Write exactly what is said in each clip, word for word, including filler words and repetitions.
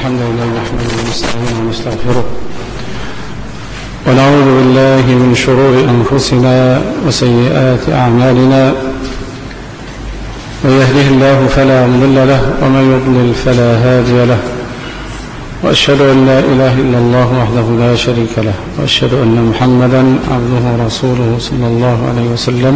الحمد لله نحمده ونستعينه ونستغفره ونعوذ بالله من شرور أنفسنا وسيئات أعمالنا، من يهده الله فلا مضل له ومن يضلل فلا هادي له، وأشهد أن لا إله إلا الله وحده لا شريك له، وأشهد أن محمدا عبده ورسوله صلى الله عليه وسلم.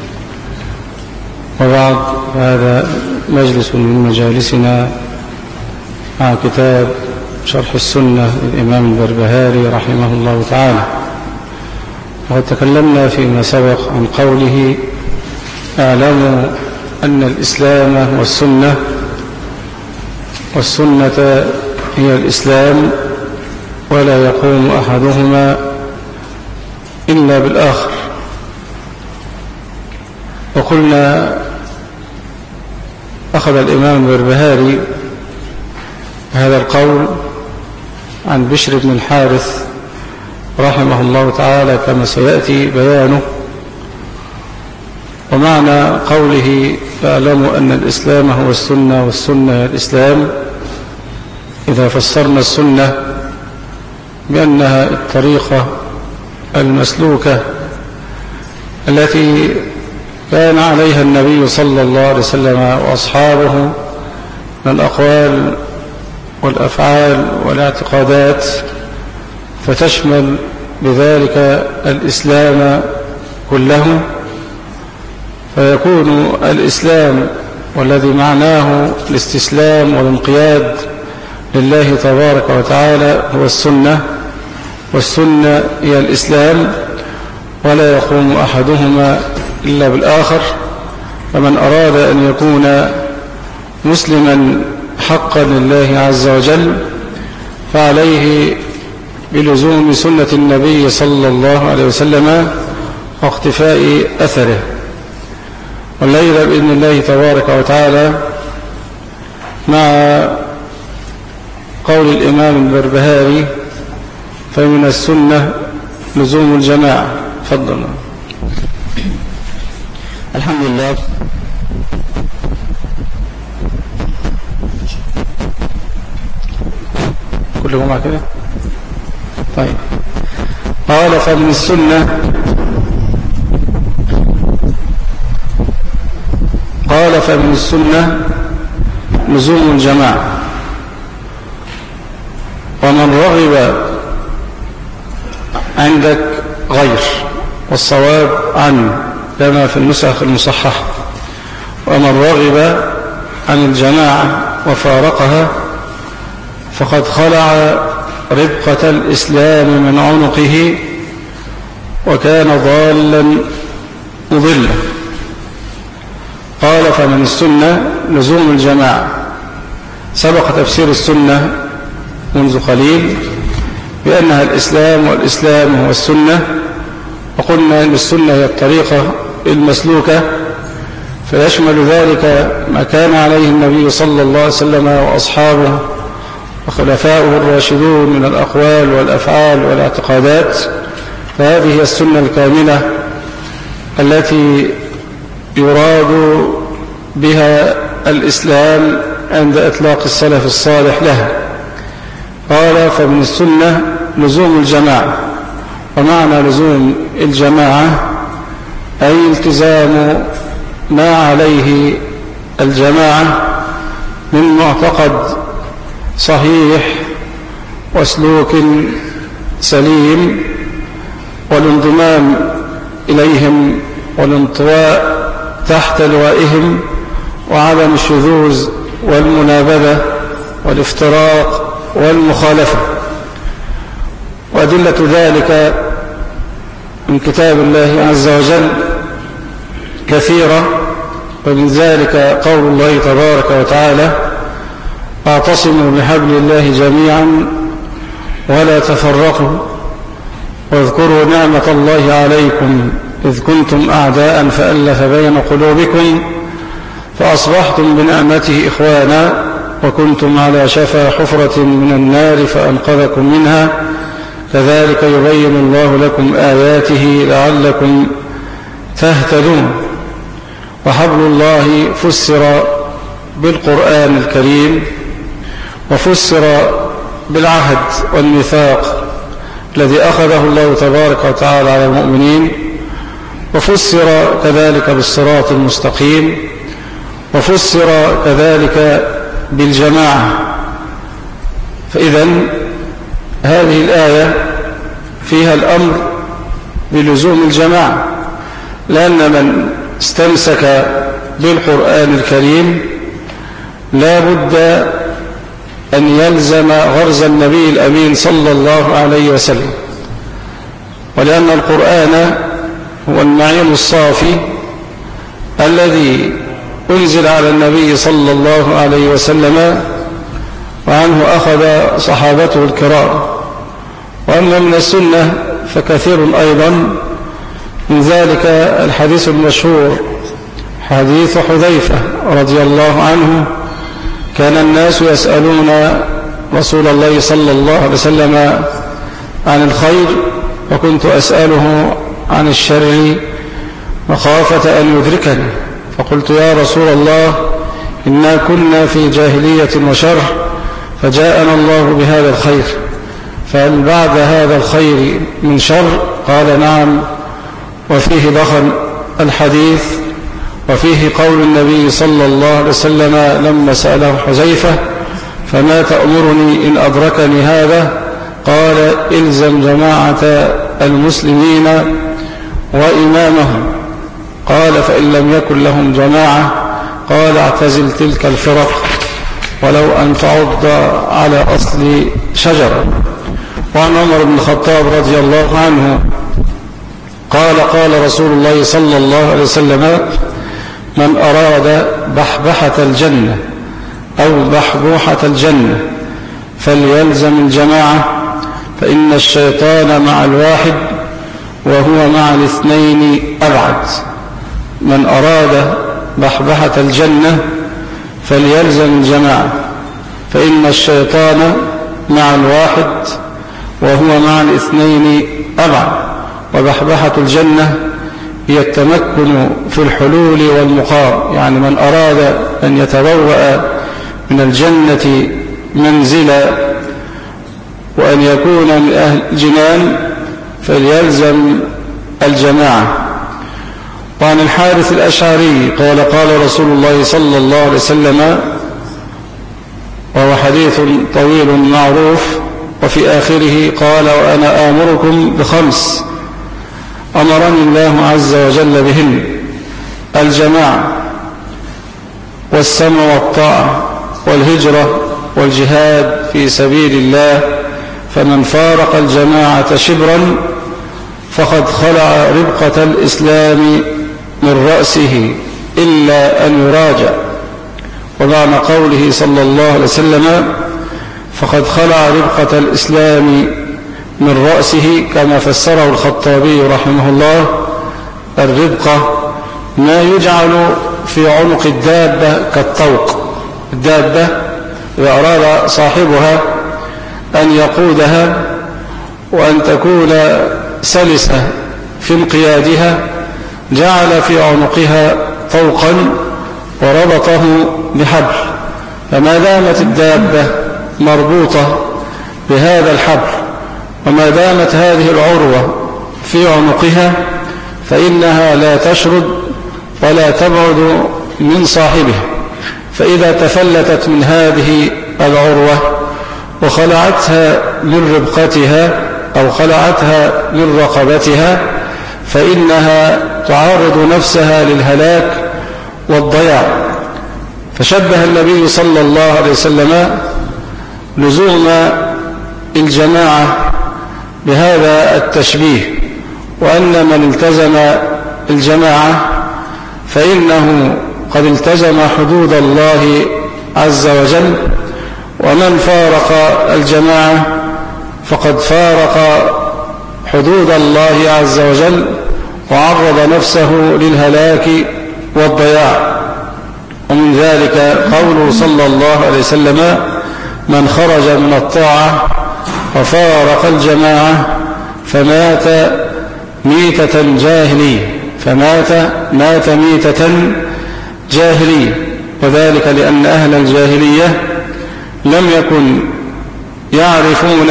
وبعد، هذا مجلس من مجالسنا مع كتاب شرح السنة للإمام البربهاري رحمه الله تعالى. وقد تكلمنا فيما سبق عن قوله: اعلموا أن الإسلام والسنة والسنة هي الإسلام، ولا يقوم أحدهما إلا بالآخر. وقلنا أخذ الإمام البربهاري هذا القول عن بشر بن الحارث رحمه الله تعالى كما سيأتي بيانه. ومعنى قوله فاعلموا أن الإسلام هو السنة والسنة هي الإسلام، إذا فسرنا السنة بأنها الطريقة المسلوكة التي كان عليها النبي صلى الله عليه وسلم وأصحابه من الأقوال والأفعال والاعتقادات، فتشمل بذلك الإسلام كله، فيكون الإسلام والذي معناه الاستسلام والانقياد لله تبارك وتعالى هو السنة، والسنة هي الإسلام، ولا يقوم أحدهما إلا بالآخر. فمن أراد أن يكون مسلما حقا لله عز وجل فعليه بلزوم سنة النبي صلى الله عليه وسلم واقتفاء أثره. والليلة بإذن الله تبارك وتعالى مع قول الإمام البربهاري: فمن السنة لزوم الجماعة. تفضل. الحمد لله. كل جمعة كده. طيب، قال: فمن السنة قال فمن السنة لزوم الجماعة، ومن رغب عندك غير، والصواب عنه كما في النسخ المصححة، ومن رغب عن الجماعة وفارقها فقد خلع ربقة الإسلام من عنقه وكان ضالا مضلا. قال: فمن السنة لزوم الجماعة. سبق تفسير السنة منذ قليل بأنها الإسلام، والإسلام هو السنة، وقلنا أن السنة هي الطريقة المسلوكة، فيشمل ذلك ما كان عليه النبي صلى الله عليه وسلم وأصحابه وخلفاؤه الراشدون من الأقوال والأفعال والاعتقادات. فهذه هي السنة الكاملة التي يراد بها الإسلام عند إطلاق السلف الصالح لها. قال: فمن السنة لزوم الجماعة. ومعنى لزوم الجماعة أي التزام ما عليه الجماعة من معتقد صحيح وسلوك سليم، والانضمام إليهم والانطواء تحت لوائهم، وعدم الشذوذ والمنابذة والافتراق والمخالفة. وأدلة ذلك من كتاب الله عز وجل كثيرة، ومن ذلك قول الله تبارك وتعالى: واعتصموا بحبل الله جميعا ولا تفرقوا واذكروا نعمة الله عليكم إذ كنتم أعداء فألف بين قلوبكم فأصبحتم بنعمته إخوانا وكنتم على شفا حفرة من النار فأنقذكم منها كذلك يبين الله لكم آياته لعلكم تهتدون. وحبل الله فسر بالقرآن الكريم وفسر بالعهد والميثاق الذي أخذه الله تبارك وتعالى على المؤمنين، وفسر كذلك بالصراط المستقيم، وفسر كذلك بالجماعة. فإذن هذه الآية فيها الأمر بلزوم الجماعة، لأن من استمسك بالقرآن الكريم لا بد أن يلزم غرز النبي الأمين صلى الله عليه وسلم، ولأن القرآن هو المعين الصافي الذي أنزل على النبي صلى الله عليه وسلم، وعنه أخذ صحابته الكرام. وأما من السنة فكثير أيضا، من ذلك الحديث المشهور حديث حذيفة رضي الله عنه: كان الناس يسألون رسول الله صلى الله عليه وسلم عن الخير، وكنت أسأله عن الشر مخافة أن يدركني، فقلت: يا رسول الله، إنا كنا في جاهلية وشر، فجاءنا الله بهذا الخير، فهل بعد هذا الخير من شر؟ قال: نعم. وفيه دخل الحديث، وفيه قول النبي صلى الله عليه وسلم لما سأله حذيفة: فما تأمرني إن أدركني هذا؟ قال: إلزم جماعة المسلمين وإمامهم. قال: فإن لم يكن لهم جماعة؟ قال: اعتزل تلك الفرق ولو أن تعض على أصل شجرة. وعن عمر بن الخطاب رضي الله عنه قال: قال رسول الله صلى الله عليه وسلم: من أراد بحبحة الجنة أو بحبوحة الجنة فليلزم الجماعة، فإن الشيطان مع الواحد وهو مع الاثنين أبعد. من أراد بحبحة الجنة فليلزم الجماعة، فإن الشيطان مع الواحد وهو مع الاثنين أبعد. وبحبحة الجنة هي التمكن في الحلول والمقام، يعني من أراد أن يتبوأ من الجنة منزلا وأن يكون من أهل الجنان فليلزم الجماعة. وعن الحارث الأشعري قال: قال رسول الله صلى الله عليه وسلم، وهو حديث طويل معروف، وفي آخره قال: وأنا آمركم بخمس أمرني الله عز وجل بهن: الجماعة والسمع والطاعة والهجرة والجهاد في سبيل الله، فمن فارق الجماعة شبرا فقد خلع ربقة الإسلام من رأسه إلا أن يراجع. ومعنى قوله صلى الله عليه وسلم فقد خلع ربقة الإسلام من رأسه كما فسره الخطابي رحمه الله: الربقة ما يجعل في عنق الدابة كالطوق. الدابة إذا أراد صاحبها أن يقودها وأن تكون سلسة في انقيادها جعل في عنقها طوقا وربطه بحبل، فما دامت الدابة مربوطة بهذا الحبل وما دامت هذه العروة في عنقها فإنها لا تشرد ولا تبعد من صاحبها. فإذا تفلتت من هذه العروة وخلعتها من ربقتها أو خلعتها من رقبتها فإنها تعرض نفسها للهلاك والضياع. فشبه النبي صلى الله عليه وسلم لزوم الجماعة بهذا التشبيه، وأن من التزم الجماعة فإنه قد التزم حدود الله عز وجل، ومن فارق الجماعة فقد فارق حدود الله عز وجل وعرض نفسه للهلاك والضياع. ومن ذلك قوله صلى الله عليه وسلم: من خرج من الطاعة وفارق الجماعة فمات ميتة جاهلية، فمات مات ميتة جاهلية. وذلك لأن أهل الجاهلية لم يكن يعرفون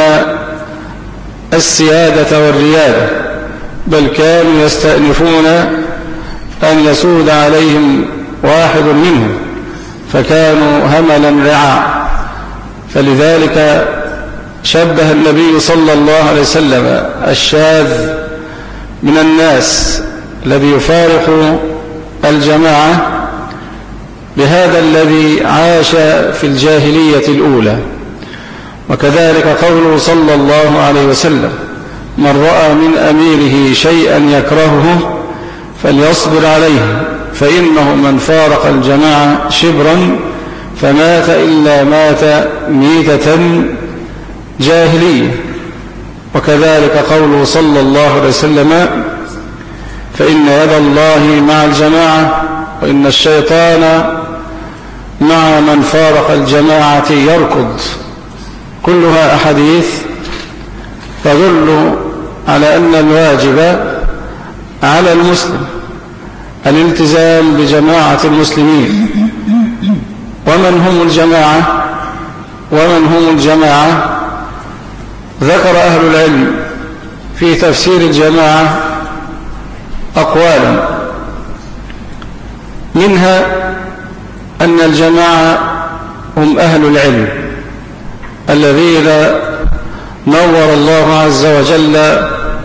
السيادة والريادة، بل كانوا يستأنفون أن يسود عليهم واحد منهم، فكانوا هملا رعاع. فلذلك شبه النبي صلى الله عليه وسلم الشاذ من الناس الذي يفارق الجماعة بهذا الذي عاش في الجاهلية الأولى. وكذلك قوله صلى الله عليه وسلم: من رأى من أميره شيئا يكرهه فليصبر عليه، فإنه من فارق الجماعة شبرا فمات إلا مات ميتة جاهلية. وكذلك قوله صلى الله عليه وسلم: فإن يد الله مع الجماعة وإن الشيطان مع من فارق الجماعة يركض. كلها أحاديث تدل على أن الواجب على المسلم الالتزام بجماعة المسلمين. ومن هم الجماعة؟ ومن هم الجماعة؟ ذكر أهل العلم في تفسير الجماعة أقوالا، منها أن الجماعة هم أهل العلم الذين نور الله عز وجل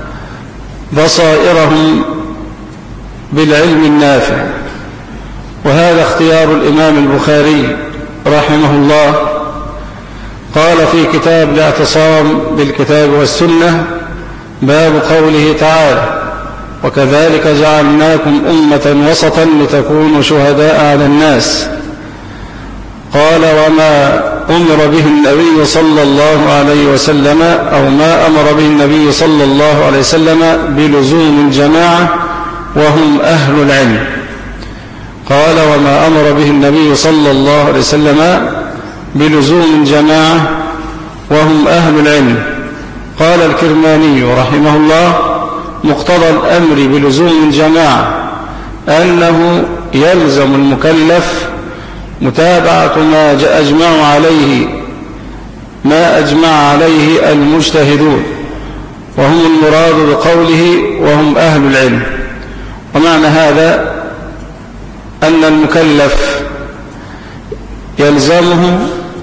بصائرهم بالعلم النافع. وهذا اختيار الإمام البخاري رحمه الله، قال في كتاب الاعتصام بالكتاب والسنة: باب قوله تعالى: وكذلك جعلناكم أمة وسطا لتكونوا شهداء على الناس. قال: وما أمر به النبي صلى الله عليه وسلم أو ما أمر به النبي صلى الله عليه وسلم بلزوم الجماعة وهم أهل العلم. قال: وما أمر به النبي صلى الله عليه وسلم بلزوم الجماعة وهم أهل العلم. قال الكرماني رحمه الله: مقتضى الأمر بلزوم الجماعة أنه يلزم المكلف متابعة ما أجمع عليه ما أجمع عليه المجتهدون، وهم المراد بقوله وهم أهل العلم. ومعنى هذا أن المكلف يلزمه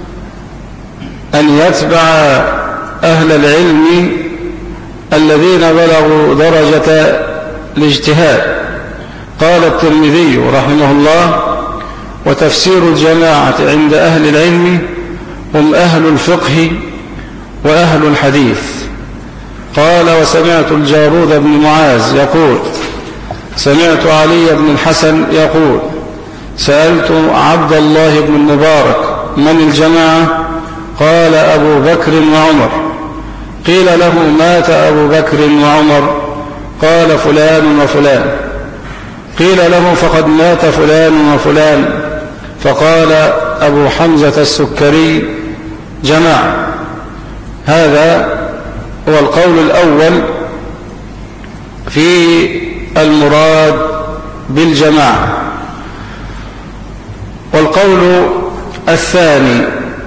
أن يتبع أهل العلم الذين بلغوا درجة الاجتهاد. قال الترمذي رحمه الله: وتفسير الجماعة عند أهل العلم هم أهل الفقه وأهل الحديث. قال: وسمعت الجارود بن معاذ يقول: سمعت علي بن الحسن يقول: سألت عبد الله بن المبارك: من الجماعة؟ قال: أبو بكر وعمر. قيل له: مات أبو بكر وعمر؟ قال: فلان وفلان. قيل له: فقد مات فلان وفلان. فقال أبو حمزة السكري: جماعة. هذا هو القول الأول في المراد بالجماعة. والقول الثاني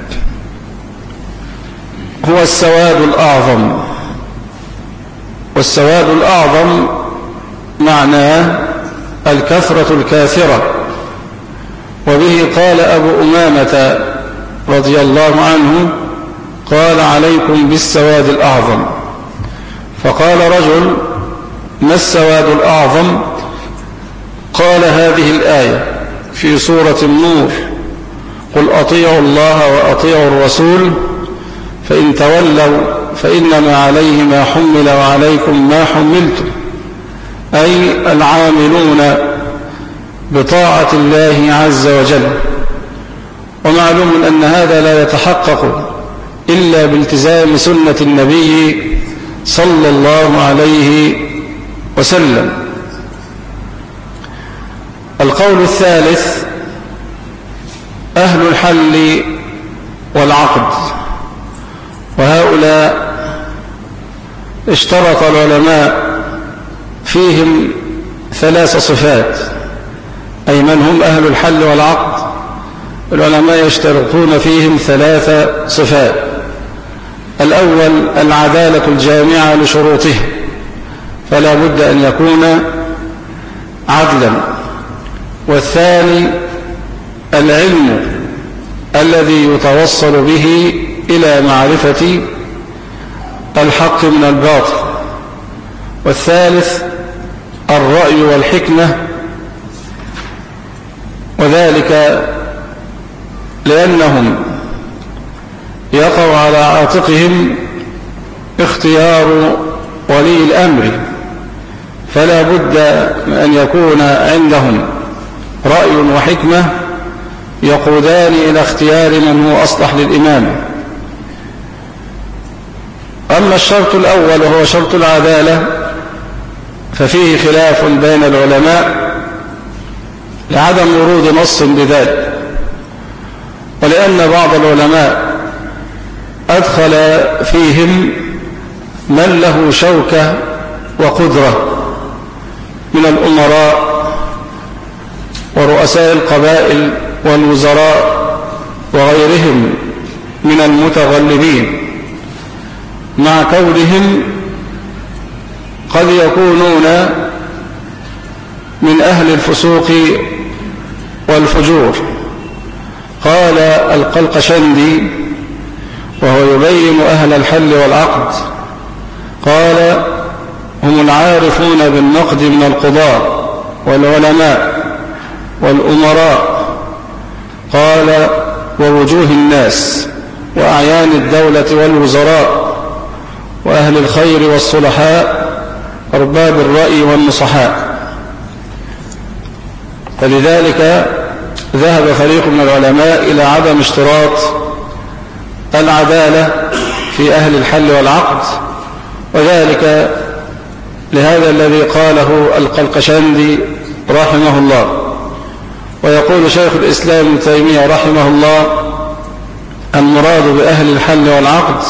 هو السواد الأعظم. والسواد الأعظم معناه الكثرة الكاثرة. وبه قال أبو أمامة رضي الله عنه: قال: عليكم بالسواد الأعظم. فقال رجل: ما السواد الأعظم؟ قال: هذه الآية في سورة النور: قل أطيعوا الله وأطيعوا الرسول فإن تولوا فإنما عليه ما حمل وعليكم ما حملتم، أي العاملون بطاعة الله عز وجل. ومعلوم أن هذا لا يتحقق إلا بالتزام سنة النبي صلى الله عليه وسلم. القول الثالث أهل الحل والعقد. وهؤلاء اشترط العلماء فيهم ثلاث صفات، أي من هم أهل الحل والعقد: العلماء يشترطون فيهم ثلاث صفات. الأول العدالة الجامعة لشروطه، فلا بد أن يكون عدلا. والثاني العلم الذي يتوصل به إلى معرفة الحق من الباطل. والثالث الرأي والحكمة، وذلك لأنهم يقع على عاتقهم اختيار ولي الأمر، فلا بد من أن يكون عندهم رأي وحكمة يقودان إلى اختيار من هو أصلح للإمام. أما الشرط الأول وهو شرط العدالة ففيه خلاف بين العلماء لعدم ورود نص بذلك، ولأن بعض العلماء أدخل فيهم من له شوكة وقدرة من الأمراء ورؤساء القبائل والوزراء وغيرهم من المتغلبين، مع كونهم قد يكونون من أهل الفسوق والفجور. قال القلقشندي وهو يبين أهل الحل والعقد، قال هم العارفون بالنقد من القضاة والعلماء والأمراء، قال ووجوه الناس وأعيان الدولة والوزراء وأهل الخير والصلحاء أرباب الرأي والنصحاء. فلذلك ذهب فريق من العلماء إلى عدم اشتراط العدالة في أهل الحل والعقد، وذلك لهذا الذي قاله القلقشندي رحمه الله. ويقول شيخ الإسلام ابن تيمية رحمه الله المراد بأهل الحل والعقد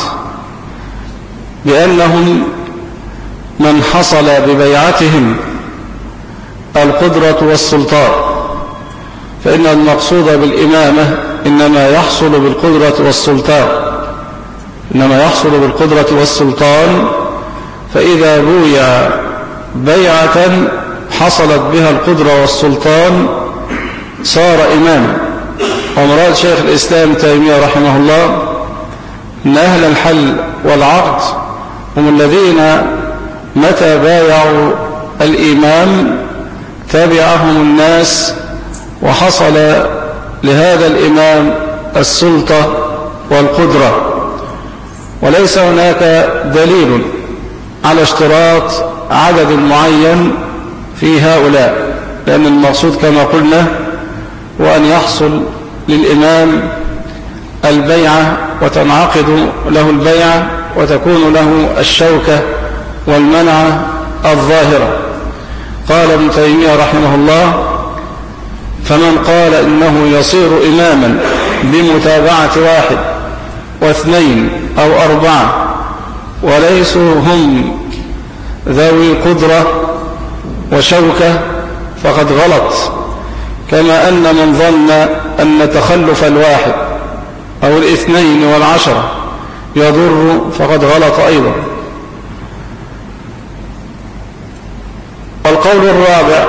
بأنهم من حصل ببيعتهم القدرة والسلطان، فإن المقصود بالإمامة إنما يحصل بالقدرة والسلطان إنما يحصل بالقدرة والسلطان فإذا بويع بيعة حصلت بها القدرة والسلطان صار إماما. ومراد شيخ الإسلام تيمية رحمه الله أن أهل الحل والعقد هم الذين متى بايعوا الإمام تبعهم الناس وحصل لهذا الإمام السلطة والقدرة. وليس هناك دليل على اشتراط عدد معين في هؤلاء، لأن المقصود كما قلنا هو أن يحصل للإمام البيعة وتنعقد له البيعة وتكون له الشوكة والمنعة الظاهرة. قال ابن تيمية رحمه الله فمن قال إنه يصير إماما بمتابعة واحد واثنين أو أربعة وليسوا هم ذوي قدرة وشوكة فقد غلط، كما أن من ظن أن تخلف الواحد أو الاثنين والعشرة يضر فقد غلط أيضا. والقول الرابع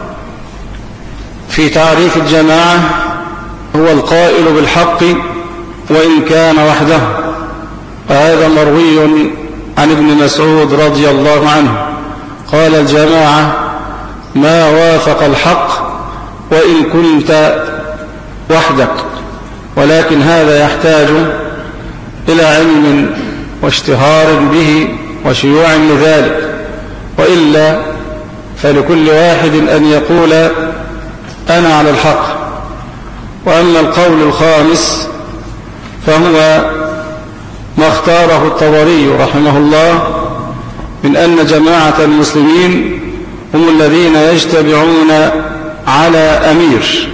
في تعريف الجماعة هو القائل بالحق وإن كان وحده، وهذا مروي عن ابن مسعود رضي الله عنه قال الجماعة ما وافق الحق وإن كنت وحدك، ولكن هذا يحتاج إلى علم واشتهار به وشيوع لذلك، وإلا فلكل واحد أن يقول أنا على الحق. وأما القول الخامس فهو ما اختاره الطبري رحمه الله من أن جماعة المسلمين هم الذين يجتمعون على أمير،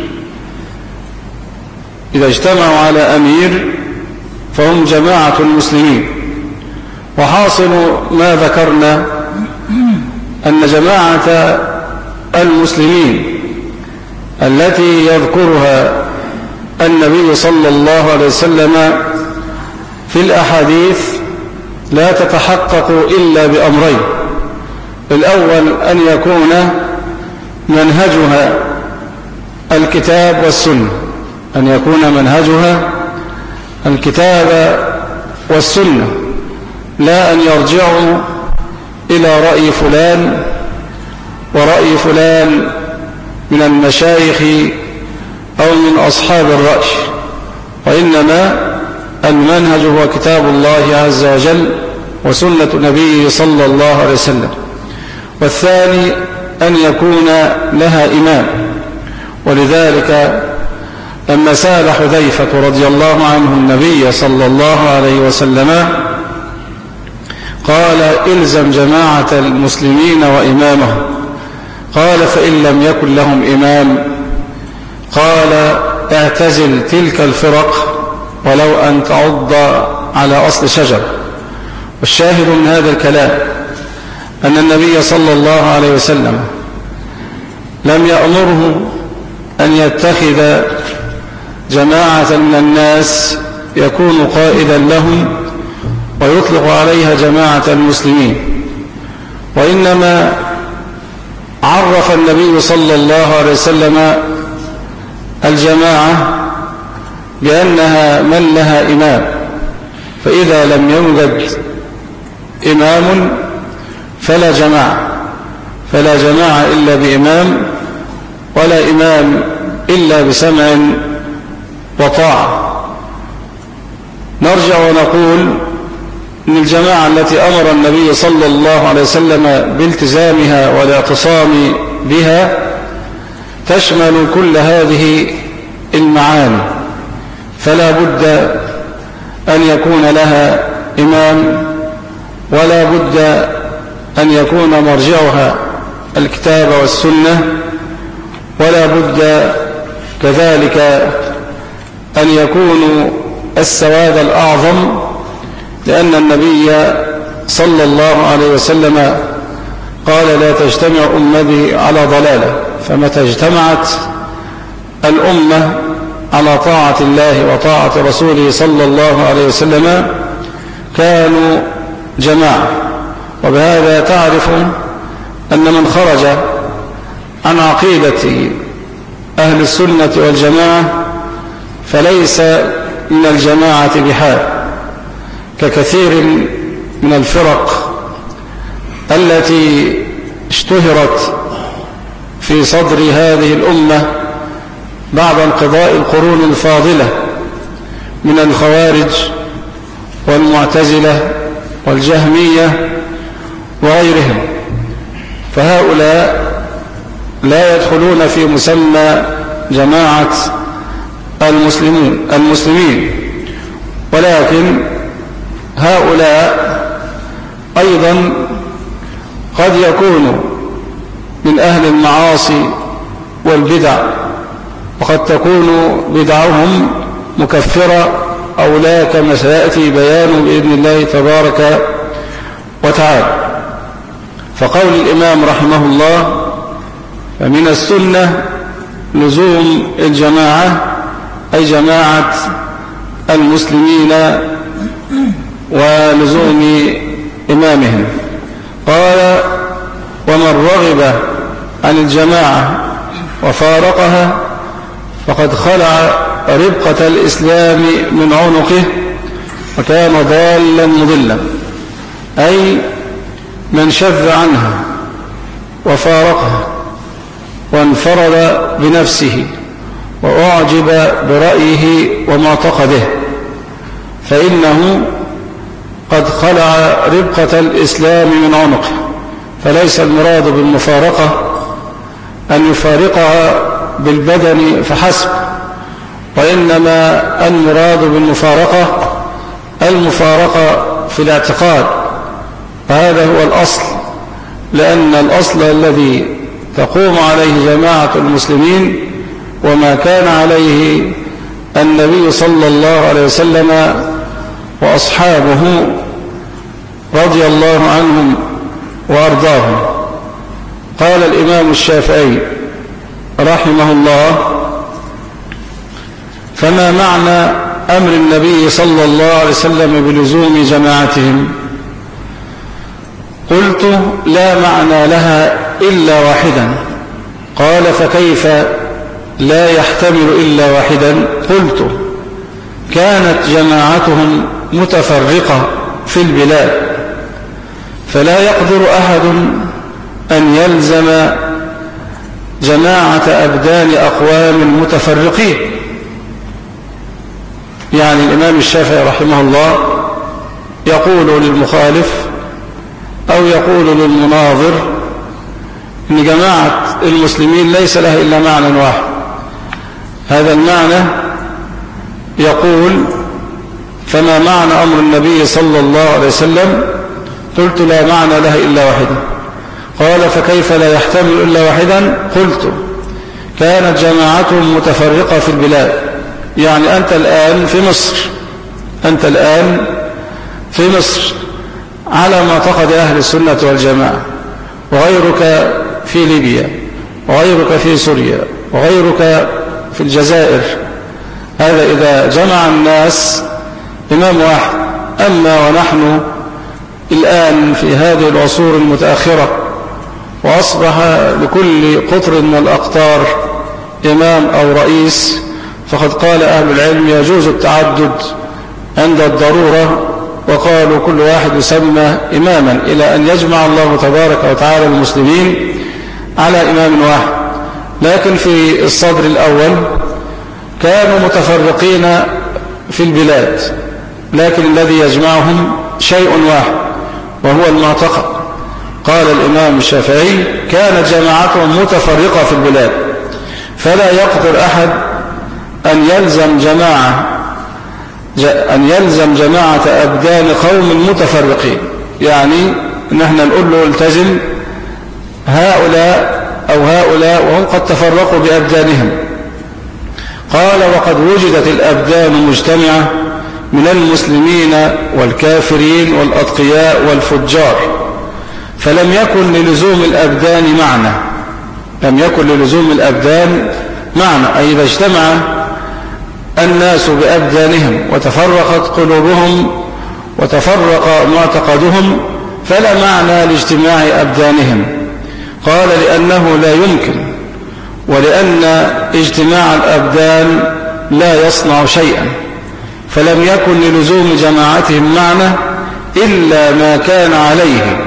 إذا اجتمعوا على أمير فهم جماعة المسلمين. وحاصل ما ذكرنا أن جماعة المسلمين التي يذكرها النبي صلى الله عليه وسلم في الأحاديث لا تتحقق إلا بأمرين. الأول أن يكون منهجها الكتاب والسنة، أن يكون منهجها الكتاب والسنة، لا أن يرجعوا إلى رأي فلان ورأي فلان من المشايخ أو من أصحاب الرأي، وإنما المنهج هو كتاب الله عز وجل وسنة نبيه صلى الله عليه وسلم. والثاني أن يكون لها إمام، ولذلك لما سأل حذيفة رضي الله عنه النبي صلى الله عليه وسلم قال إلزم جماعة المسلمين وإمامهم، قال فإن لم يكن لهم إمام قال اعتزل تلك الفرق ولو أن تعض على أصل شجر. والشاهد من هذا الكلام أن النبي صلى الله عليه وسلم لم يأمره أن يتخذ جماعة من الناس يكون قائدا لهم ويطلق عليها جماعة المسلمين، وإنما عرف النبي صلى الله عليه وسلم الجماعة بأنها من لها إمام، فإذا لم يوجد إمام فلا جماعة، فلا جماعة إلا بإمام، ولا إمام إلا بسمع وطاعة. نرجع ونقول إن الجماعة التي أمر النبي صلى الله عليه وسلم بالتزامها والاعتصام بها تشمل كل هذه المعاني، فلا بد أن يكون لها إمام، ولا بد أن يكون مرجعها الكتاب والسنة، ولا بد كذلك أن يكون السواد الأعظم، لأن النبي صلى الله عليه وسلم قال لا تجتمع أمتي على ضلالة، فمتى اجتمعت الأمة على طاعة الله وطاعة رسوله صلى الله عليه وسلم كانوا جماعة. وبهذا تعرف أن من خرج عن عقيدة أهل السنة والجماعة فليس من الجماعة بحال، ككثير من الفرق التي اشتهرت في صدر هذه الأمة بعد انقضاء القرون الفاضلة من الخوارج والمعتزلة والجهمية وغيرهم، فهؤلاء لا يدخلون في مسمى جماعة المسلمين المسلمين ولكن هؤلاء أيضا قد يكونوا من أهل المعاصي والبدع، وقد تكون بدعهم مكفرة أو لا، كما سيأتي بيانه بإذن الله تبارك وتعالى. فقول الإمام رحمه الله فمن السنة لزوم الجماعة، أي جماعة المسلمين ولزوم إمامهم. قال ومن رغب عن الجماعة وفارقها فقد خلع ربقة الإسلام من عنقه وكان ضالا مضلا، أي من شذ عنها وفارقها وانفرد بنفسه وأعجب برأيه ومعتقده فإنه قد خلع ربقة الإسلام من عنقه. فليس المراد بالمفارقة أن يفارقها بالبدن فحسب، وإنما المراد بالمفارقة المفارقة في الاعتقاد، وهذا هو الأصل، لأن الأصل الذي تقوم عليه جماعة المسلمين وما كان عليه النبي صلى الله عليه وسلم وأصحابه رضي الله عنهم وأرضاهم. قال الإمام الشافعي رحمه الله فما معنى أمر النبي صلى الله عليه وسلم بلزوم جماعتهم؟ قلت لا معنى لها إلا واحدا. قال فكيف لا يحتمل إلا واحدا؟ قلت كانت جماعتهم متفرقة في البلاد، فلا يقدر أحد أن يلزم جماعة أبدان أقوام متفرقين. يعني الإمام الشافعي رحمه الله يقول للمخالف أو يقول للمناظر إن جماعة المسلمين ليس لها إلا معنى واحد، هذا المعنى يقول فما معنى أمر النبي صلى الله عليه وسلم؟ قلت لا معنى لها إلا واحدا. قال فكيف لا يحتمل إلا واحدا؟ قلت كانت جماعتهم متفرقة في البلاد. يعني أنت الآن في مصر أنت الآن في مصر على معتقد أهل السنة والجماعة، وغيرك في ليبيا، وغيرك في سوريا، وغيرك في الجزائر. هذا إذا جمع الناس إمام واحد. أما ونحن الآن في هذه العصور المتأخرة وأصبح لكل قطر من الأقطار إمام أو رئيس، فقد قال أهل العلم يجوز التعدد عند الضرورة، وقالوا كل واحد يسمى إماما إلى أن يجمع الله تبارك وتعالى المسلمين على إمام واحد. لكن في الصدر الأول كانوا متفرقين في البلاد، لكن الذي يجمعهم شيء واحد وهو المعتقد. قال الإمام الشافعي كانت جماعتهم متفرقة في البلاد، فلا يقدر أحد أن يلزم جماعة أن يلزم جماعة أبدان قوم متفرقين. يعني نحن نقول له التزم هؤلاء أو هؤلاء وهم قد تفرقوا بأبدانهم. قال وقد وجدت الأبدان مجتمعة من المسلمين والكافرين والأتقياء والفجار، فلم يكن للزوم الأبدان معنى لم يكن للزوم الأبدان معنى أي إذا اجتمع الناس بأبدانهم وتفرقت قلوبهم وتفرق معتقدهم فلا معنى لاجتماع أبدانهم. قال لأنه لا يمكن، ولأن اجتماع الأبدان لا يصنع شيئا، فلم يكن للزوم جماعتهم معنى إلا ما كان عليه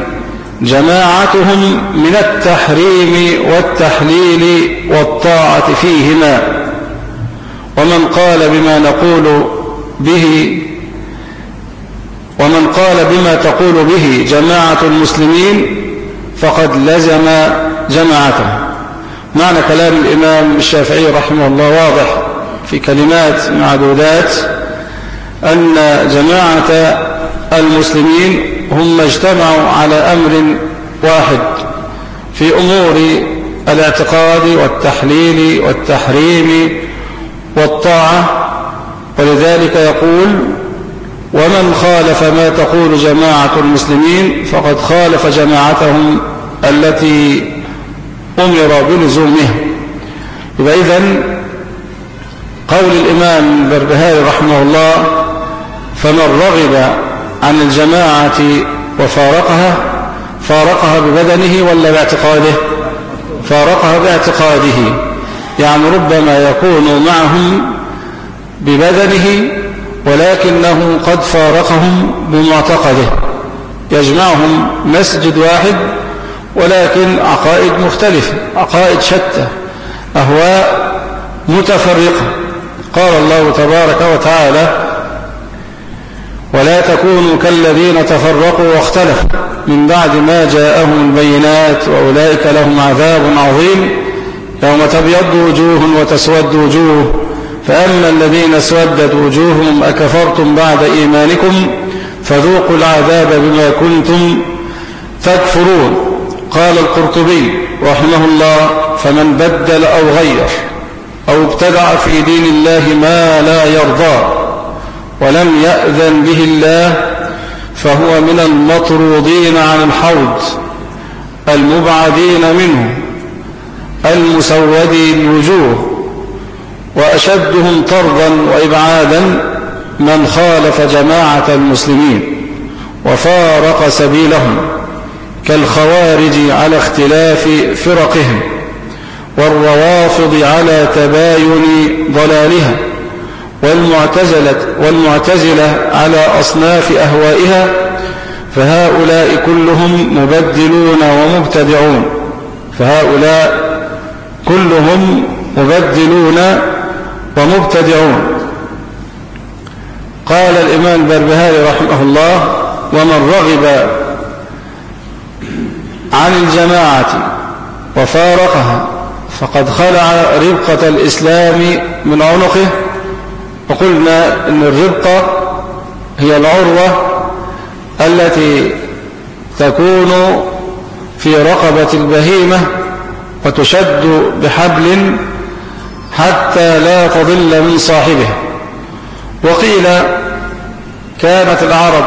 جماعتهم من التحريم والتحليل والطاعة فيهما. ومن قال بما نقول به ومن قال بما تقول به جماعة المسلمين فقد لزم جماعتهم. معنى كلام الإمام الشافعي رحمه الله واضح في كلمات معدودات، أن جماعة المسلمين هم اجتمعوا على أمر واحد في أمور الاعتقاد والتحليل والتحريم والطاعة. ولذلك يقول ومن خالف ما تقول جماعة المسلمين فقد خالف جماعتهم التي أمر بلزومها. يبقى إذن قول الإمام البربهاري رحمه الله فمن رغب عن الجماعة وفارقها فارقها ببدنه ولا باعتقاده؟ فارقها باعتقاده. يعني ربما يكون معهم ببدنه ولكنه قد فارقهم بمعتقده، يجمعهم مسجد واحد ولكن عقائد مختلفة، عقائد شتى، أهواء متفرقة. قال الله تبارك وتعالى ولا تكونوا كالذين تفرقوا واختلفوا من بعد ما جاءهم البينات وأولئك لهم عذاب عظيم يوم تبيض وجوه وتسود وجوه فأما الذين اسودت وجوههم أكفرتم بعد إيمانكم فذوقوا العذاب بما كنتم تكفرون. قال القرطبي رحمه الله فمن بدل أو غير أو ابتدع في دين الله ما لا يرضى ولم يأذن به الله فهو من المطرودين عن الحوض المبعدين منه المسودي الوجوه وأشدهم طردا وإبعادا من خالف جماعة المسلمين وفارق سبيلهم كالخوارج على اختلاف فرقهم والروافض على تباين ضلالها والمعتزلة, والمعتزلة على أصناف أهوائها، فهؤلاء كلهم مبدلون ومبتدعون فهؤلاء كلهم مبدلون ومبتدعون. قال الإمام البربهاري رحمه الله: ومن رغب عن الجماعة وفارقها فقد خلع ربقة الإسلام من عنقه. وقلنا أن الربقة هي العروة التي تكون في رقبة البهيمة وتشد بحبل حتى لا تضل من صاحبه. وقيل كانت العرب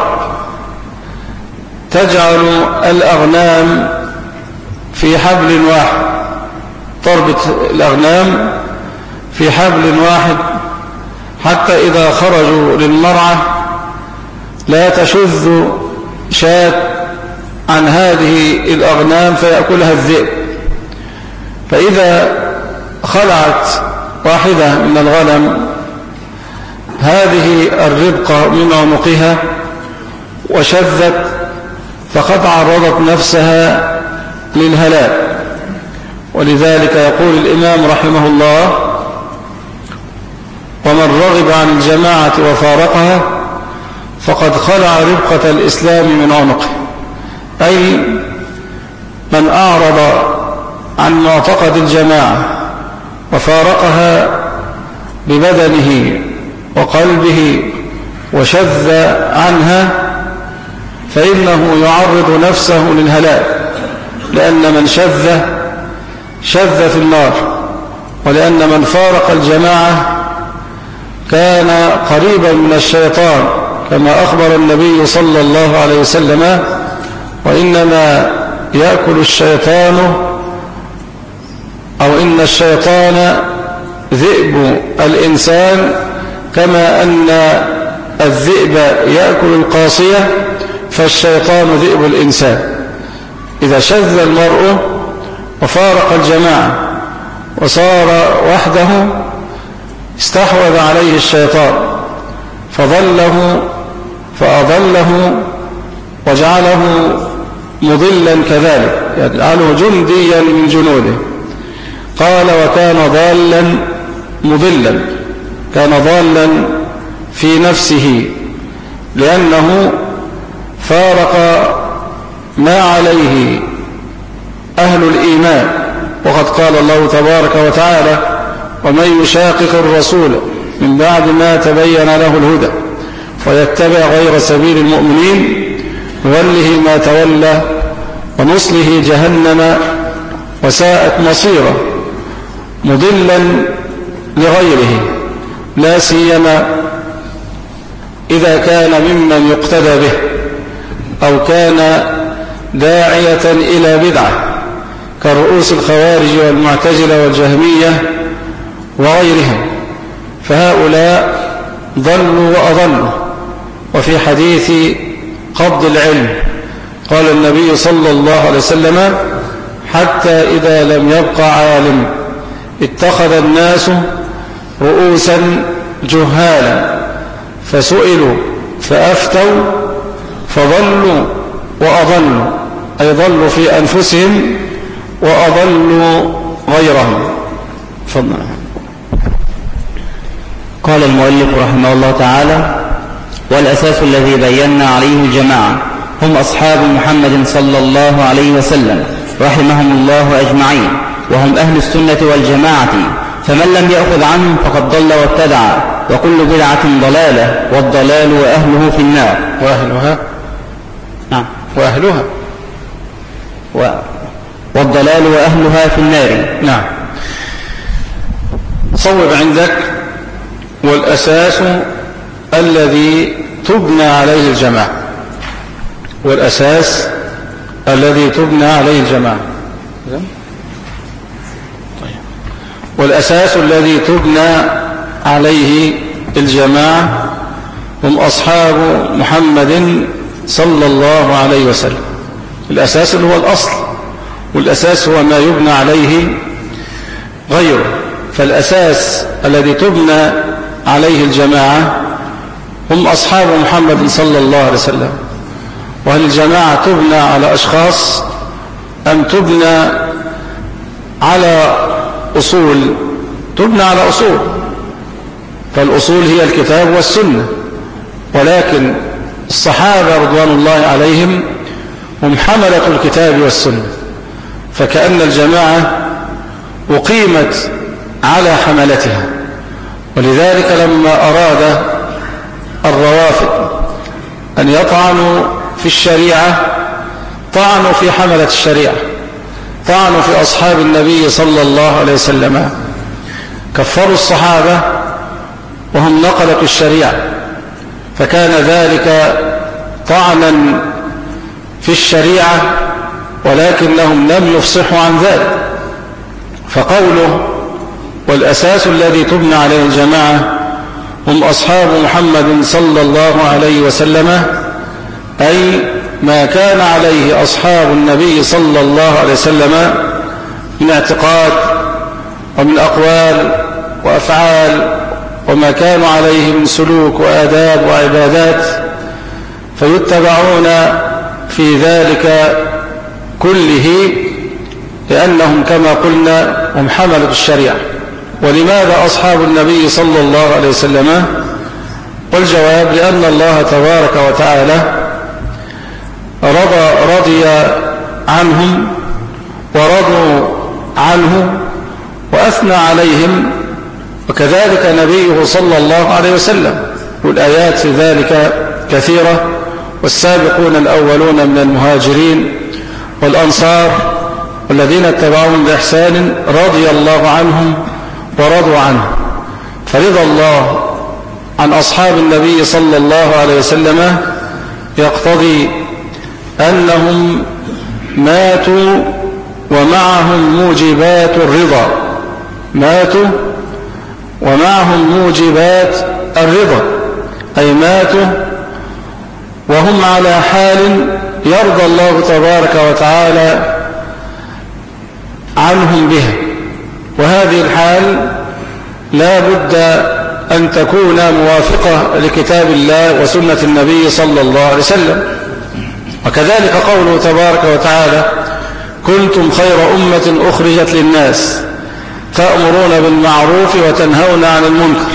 تجعل الأغنام في حبل واحد، تربط الأغنام في حبل واحد حتى إذا خرجوا للمرعى لا تشذ شاة عن هذه الأغنام فيأكلها الذئب. فإذا خلعت واحدة من الغنم هذه الربقة من عنقها وشذت فقد عرضت نفسها للهلاك. ولذلك يقول الإمام رحمه الله: ومن رغب عن الجماعة وفارقها فقد خلع ربقة الإسلام من عنقه، أي من أعرض عن معتقد الجماعة وفارقها ببدنه وقلبه وشذ عنها فإنه يعرض نفسه للهلاك، لأن من شذ شذ في النار، ولأن من فارق الجماعة كان قريبا من الشيطان كما أخبر النبي صلى الله عليه وسلم: وإنما يأكل الشيطان أو إن الشيطان ذئب الإنسان كما أن الذئب يأكل القاصية فالشيطان ذئب الإنسان. إذا شذ المرء وفارق الجماعة وصار وحده استحوذ عليه الشيطان فضله فأضله وجعله مضلا كذلك، يجعله جنديا من جنوده. قال: وكان ضالا مضلا، كان ضالا في نفسه لأنه فارق ما عليه أهل الإيمان. وقد قال الله تبارك وتعالى: ومن يشاقق الرسول من بعد ما تبين له الهدى ويتبع غير سبيل المؤمنين نوله ما تولى ونصله جهنم وساءت مصيرا، مضلا لغيره، لا سيما إذا كان ممن يقتدى به أو كان داعية إلى بدعة كرؤوس الخوارج والمعتزلة والجهمية وغيرهم، فهؤلاء ضلوا وأضلوا. وفي حديث قبض العلم قال النبي صلى الله عليه وسلم: حتى إذا لم يبق عالم اتخذ الناس رؤوسا جهالا فسئلوا فأفتوا فضلوا وأضلوا، أي ضلوا في أنفسهم وأضلوا غيرهم. فضل. قال المؤلف رحمه الله تعالى: والأساس الذي بينا عليه الجماعة هم أصحاب محمد صلى الله عليه وسلم رحمهم الله أجمعين، وهم أهل السنة والجماعة، فمن لم يأخذ عنهم فقد ضل وابتدع، وكل بدعة ضلالة، والضلال وأهله في النار. وأهلها نعم وأهلها و... والضلال وأهلها في النار. نعم. صوب عندك: والأساس الذي تبنى عليه الجماعة، والأساس الذي تبنى عليه الجماعة. طيب. والأساس الذي تبنى عليه الجماعة هم أصحاب محمد صلى الله عليه وسلم. الأساس هو الأصل، والأساس هو ما يبنى عليه غيره. فالأساس الذي تبنى عليه الجماعة هم أصحاب محمد صلى الله عليه وسلم. وهل الجماعة تبنى على أشخاص أم تبنى على أصول؟ تبنى على أصول، فالأصول هي الكتاب والسنة. ولكن الصحابة رضوان الله عليهم هم حملة الكتاب والسنة، فكأن الجماعة أقيمت على حملتها. ولذلك لما أراد الروافض أن يطعنوا في الشريعة طعنوا في حملة الشريعة، طعنوا في أصحاب النبي صلى الله عليه وسلم، كفروا الصحابة وهم نقلة الشريعة، فكان ذلك طعنا في الشريعة، ولكنهم لم يفصحوا عن ذلك. فقوله والأساس الذي تبنى عليه الجماعة هم أصحاب محمد صلى الله عليه وسلم، أي ما كان عليه أصحاب النبي صلى الله عليه وسلم من اعتقاد ومن أقوال وأفعال، وما كانوا عليه من سلوك وآداب وعبادات، فيتبعون في ذلك كله، لأنهم كما قلنا هم حملة الشريعة. ولماذا أصحاب النبي صلى الله عليه وسلم؟ والجواب لأن الله تبارك وتعالى رضى, رضي عنهم ورضوا عنه وأثنى عليهم، وكذلك نبيه صلى الله عليه وسلم. والآيات في ذلك كثيرة. والسابقون الأولون من المهاجرين والأنصار والذين اتبعوهم بإحسان رضي الله عنهم ورضوا عنه. فرضى الله عن أصحاب النبي صلى الله عليه وسلم يقتضي أنهم ماتوا ومعهم موجبات الرضا، ماتوا ومعهم موجبات الرضا، أي ماتوا وهم على حال يرضى الله تبارك وتعالى عنهم بها. وهذه الحال لا بد أن تكون موافقة لكتاب الله وسنة النبي صلى الله عليه وسلم. وكذلك قوله تبارك وتعالى كنتم خير أمة أخرجت للناس تأمرون بالمعروف وتنهون عن المنكر.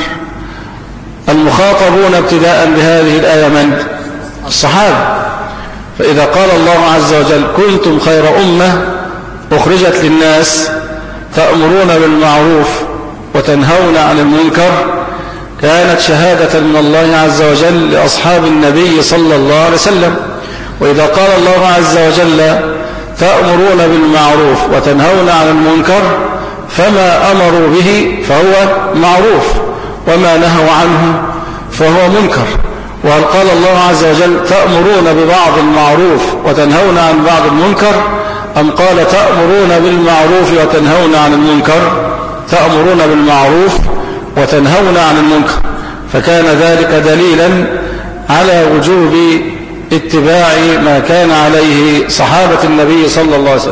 المخاطبون ابتداء بهذه الآية من؟ الصحابة. فإذا قال الله عز وجل كنتم خير أمة أخرجت للناس تأمرون بالمعروف وتنهون عن المنكر، كانت شهادة من الله عز وجل لأصحاب النبي صلى الله عليه وسلم. وإذا قال الله عز وجل تأمرون بالمعروف وتنهون عن المنكر، فما أمروا به فهو معروف، وما نهوا عنه فهو منكر. وهل قال الله عز وجل تأمرون ببعض المعروف وتنهون عن بعض المنكر، أم قال تأمرون بالمعروف وتنهون عن المنكر؟ تأمرون بالمعروف وتنهون عن المنكر. فكان ذلك دليلا على وجوب اتباع ما كان عليه صحابة النبي صلى الله عليه وسلم.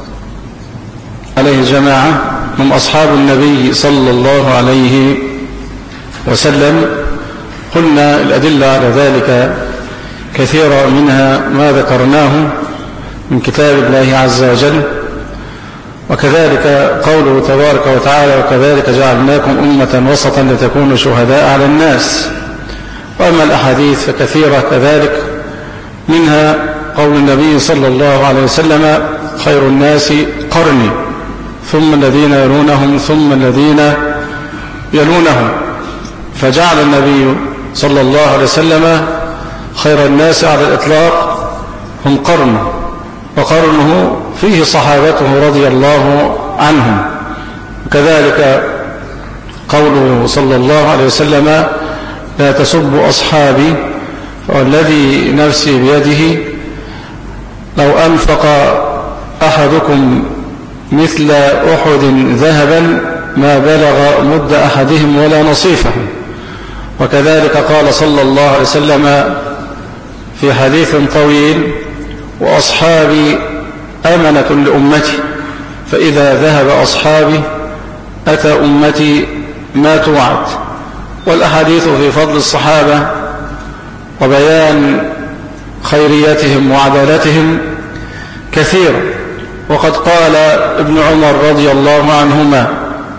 عليه الجماعة هم أصحاب النبي صلى الله عليه وسلم. قلنا الأدلة على ذلك كثيرة، منها ما ذكرناه من كتاب الله عز وجل، وكذلك قوله تبارك وتعالى وكذلك جعلناكم أمة وسطا لتكونوا شهداء على الناس. وأما الأحاديث فكثيرة كذلك، منها قول النبي صلى الله عليه وسلم خير الناس قرني ثم الذين يلونهم ثم الذين يلونهم. فجعل النبي صلى الله عليه وسلم خير الناس على الإطلاق هم قرن، وقرنه فيه صحابته رضي الله عنهم. وكذلك قوله صلى الله عليه وسلم لا تسبوا أصحابي والذي نفسي بيده لو أنفق أحدكم مثل أحد ذهبا ما بلغ مد أحدهم ولا نصيفه. وكذلك قال صلى الله عليه وسلم في حديث طويل: وأصحابي أمنة لأمتي، فإذا ذهب أصحابي أتى أمتي ما توعد. والأحاديث في فضل الصحابة وبيان خيريتهم وعدالتهم كثير. وقد قال ابن عمر رضي الله عنهما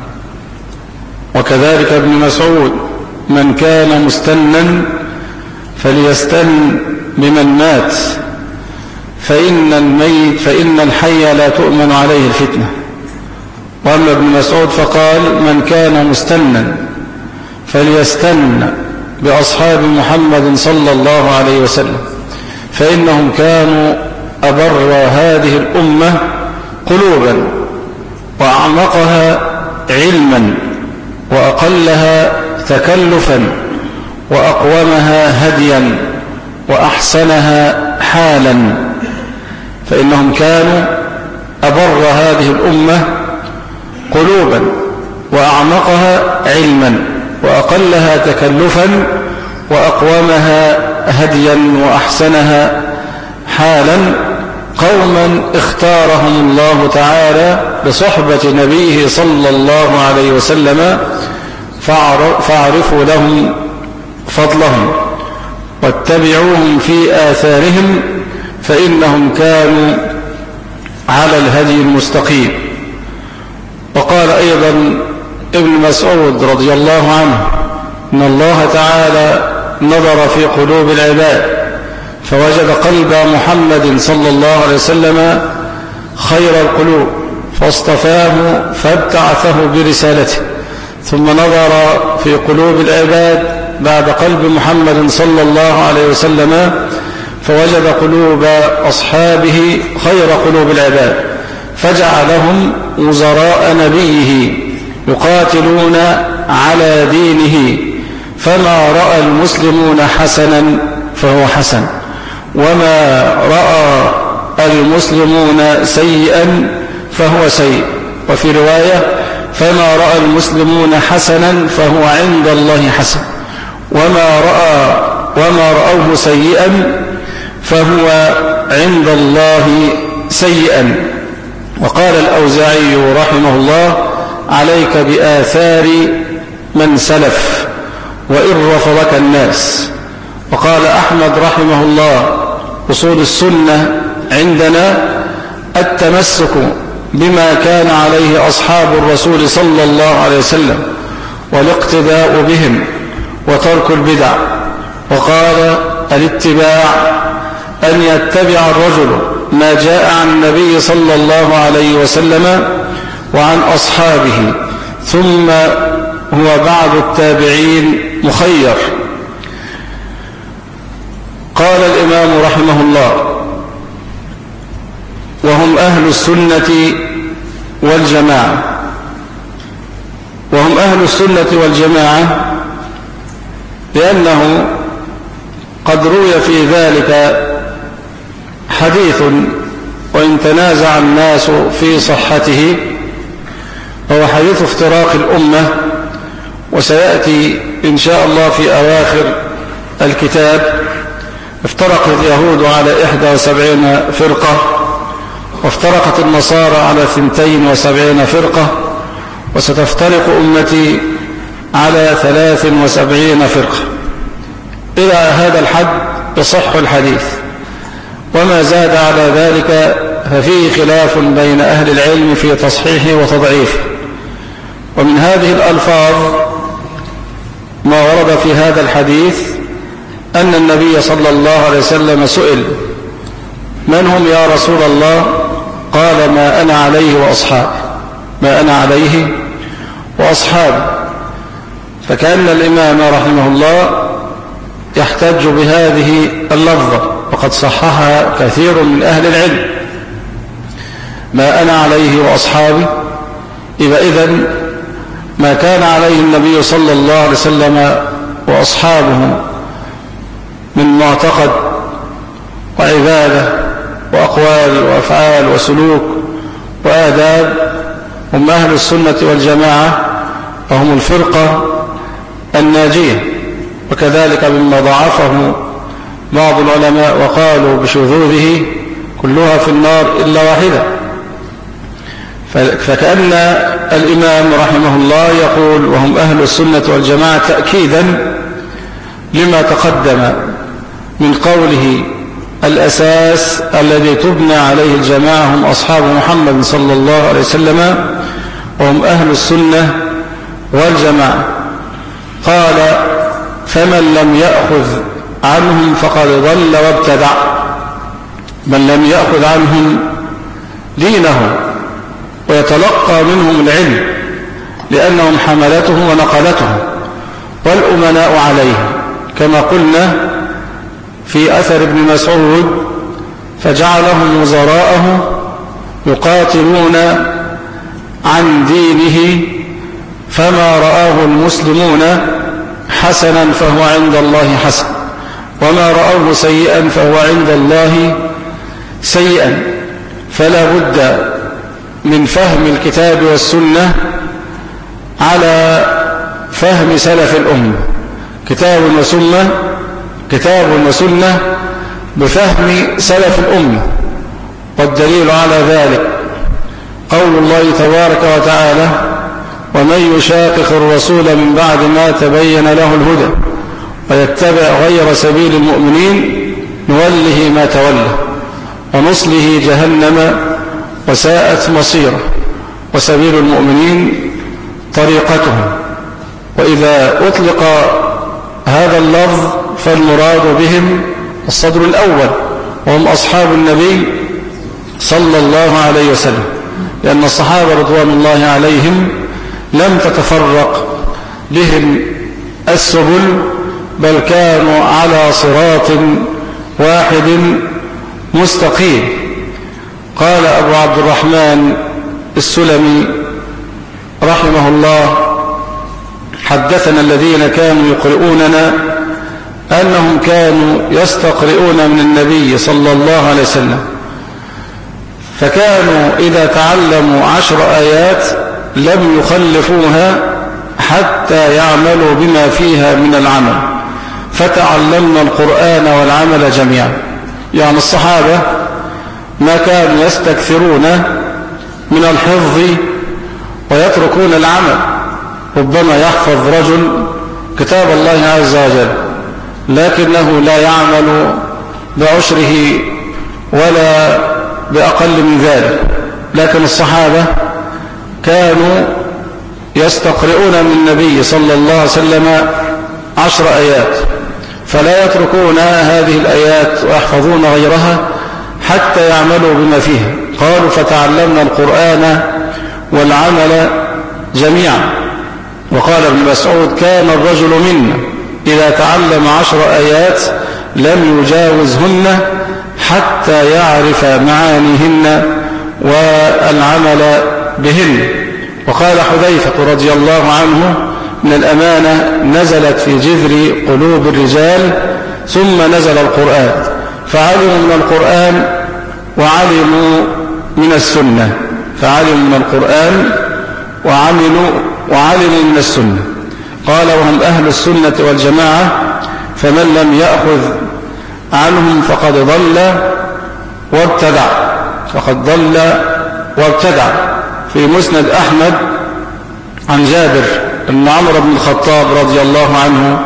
وكذلك ابن مسعود: من كان مستنا فليستن بمن مات، فإن الميت فإن الحي لا تؤمن عليه الفتنة. وأما ابن مسعود فقال: من كان مستنا فليستن بأصحاب محمد صلى الله عليه وسلم، فإنهم كانوا أبر هذه الأمة قلوبا وأعمقها علما وأقلها تكلفا وأقومها هديا وأحسنها حالا. فإنهم كانوا أبر هذه الأمة قلوبا وأعمقها علما وأقلها تكلفا وأقومها هديا وأحسنها حالا، قوما اختارهم الله تعالى بصحبة نبيه صلى الله عليه وسلم، فاعرفوا لهم فضلهم واتبعوهم في آثارهم، فإنهم كانوا على الهدي المستقيم. وقال أيضا ابن مسعود رضي الله عنه: إن الله تعالى نظر في قلوب العباد فوجد قلب محمد صلى الله عليه وسلم خير القلوب، فاصطفاه فابتعثه برسالته. ثم نظر في قلوب العباد بعد قلب محمد صلى الله عليه وسلم فوجد قلوب أصحابه خير قلوب العباد، فجعلهم وزراء نبيه يقاتلون على دينه، فما رأى المسلمون حسنا فهو حسن، وما رأى المسلمون سيئا فهو سيء. وفي رواية: فما رأى المسلمون حسنا فهو عند الله حسن، وما رأى وما رأوه سيئا فهو عند الله سيئا. وقال الأوزاعي رحمه الله: عليك بآثار من سلف وإن رفضك الناس. وقال أحمد رحمه الله: أصول السنة عندنا التمسك بما كان عليه أصحاب الرسول صلى الله عليه وسلم والاقتداء بهم وترك البدع. وقال: الاتباع أن يتبع الرجل ما جاء عن النبي صلى الله عليه وسلم وعن أصحابه، ثم هو بعد التابعين مخير. قال الإمام رحمه الله: وهم أهل السنة والجماعة. وهم أهل السنة والجماعة لأنه قد روي في ذلك حديث وإن تنازع الناس في صحته، هو حديث افتراق الأمة. وسيأتي إن شاء الله في أواخر الكتاب: افترقت اليهود على إحدى وسبعين فرقة، وافترقت النصارى على ثنتين وسبعين فرقة، وستفترق أمتي على ثلاث وسبعين فرقة. إلى هذا الحد يصح الحديث، وما زاد على ذلك ففيه خلاف بين أهل العلم في تصحيحه وتضعيفه. ومن هذه الألفاظ ما ورد في هذا الحديث أن النبي صلى الله عليه وسلم سئل: من هم يا رسول الله؟ قال: ما أنا عليه وأصحابي. ما أنا عليه وأصحابي. فكأن الإمام رحمه الله يحتج بهذه اللفظة، وقد صححها كثير من أهل العلم: ما أنا عليه وأصحابي. إذا إذن ما كان عليه النبي صلى الله عليه وسلم وأصحابه من معتقد وعبادة وأقوال وأفعال وسلوك وآداب، هم أهل السنة والجماعة وهم الفرقة الناجية. وكذلك مما ضعفه بعض العلماء وقالوا بشذوذه كلها في النار إلا واحدة. فكأن الإمام رحمه الله يقول وهم أهل السنة والجماعة تأكيدا لما تقدم من قوله الأساس الذي تبنى عليه الجماعة هم أصحاب محمد صلى الله عليه وسلم وهم أهل السنة والجماعة. قال فمن لم يأخذ عنهم فقد ضل وابتدع. من لم يأخذ عنهم دينه ويتلقى منهم العلم لأنهم حملته ونقلته والأمناء عليه، كما قلنا في أثر ابن مسعود فجعلهم وزراءه يقاتلون عن دينه فما رآه المسلمون حسنا فهو عند الله حسن وما رأوه سيئا فهو عند الله سيئا. فلا بد من فهم الكتاب والسنة على فهم سلف الأمة، كتاب وسنة كتاب وسنة بفهم سلف الأمة. والدليل على ذلك قول الله تبارك وتعالى ومن يشاقق الرسول من بعد ما تبين له الهدى ويتبع غير سبيل المؤمنين نوله ما تولى ونصله جهنم وساءت مصيره وسبيل المؤمنين طريقتهم. وإذا أطلق هذا اللفظ فالمراد بهم الصدر الأول وهم أصحاب النبي صلى الله عليه وسلم، لأن الصحابة رضوان الله عليهم لم تتفرق بهم السبل بل كانوا على صراط واحد مستقيم. قال أبو عبد الرحمن السلمي رحمه الله حدثنا الذين كانوا يقرؤوننا أنهم كانوا يستقرؤون من النبي صلى الله عليه وسلم، فكانوا إذا تعلموا عشر آيات لم يخلفوها حتى يعملوا بما فيها من العمل، فتعلمنا القرآن والعمل جميعا. يعني الصحابة ما كانوا يستكثرون من الحفظ ويتركون العمل. ربما يحفظ رجل كتاب الله عز وجل لكنه لا يعمل بعشره ولا بأقل من ذلك، لكن الصحابة كانوا يستقرؤون من النبي صلى الله عليه وسلم عشر آيات فلا يتركون هذه الآيات ويحفظون غيرها حتى يعملوا بما فيها. قالوا فتعلمنا القرآن والعمل جميعا. وقال ابن مسعود كان الرجل منا إذا تعلم عشر آيات لم يجاوزهن حتى يعرف معانيهن والعمل بهن. وقال حذيفة رضي الله عنه إن الأمانة نزلت في جذر قلوب الرجال ثم نزل القرآن فعلموا من القرآن وعلموا من السنة فعلموا من القرآن وعملوا وعلموا من السنة. قال وهم أهل السنة والجماعة فمن لم يأخذ عنهم فقد ضل وابتدع فقد ضل وابتدع. في مسند أحمد عن جابر بن عمرو بن الخطاب رضي الله عنه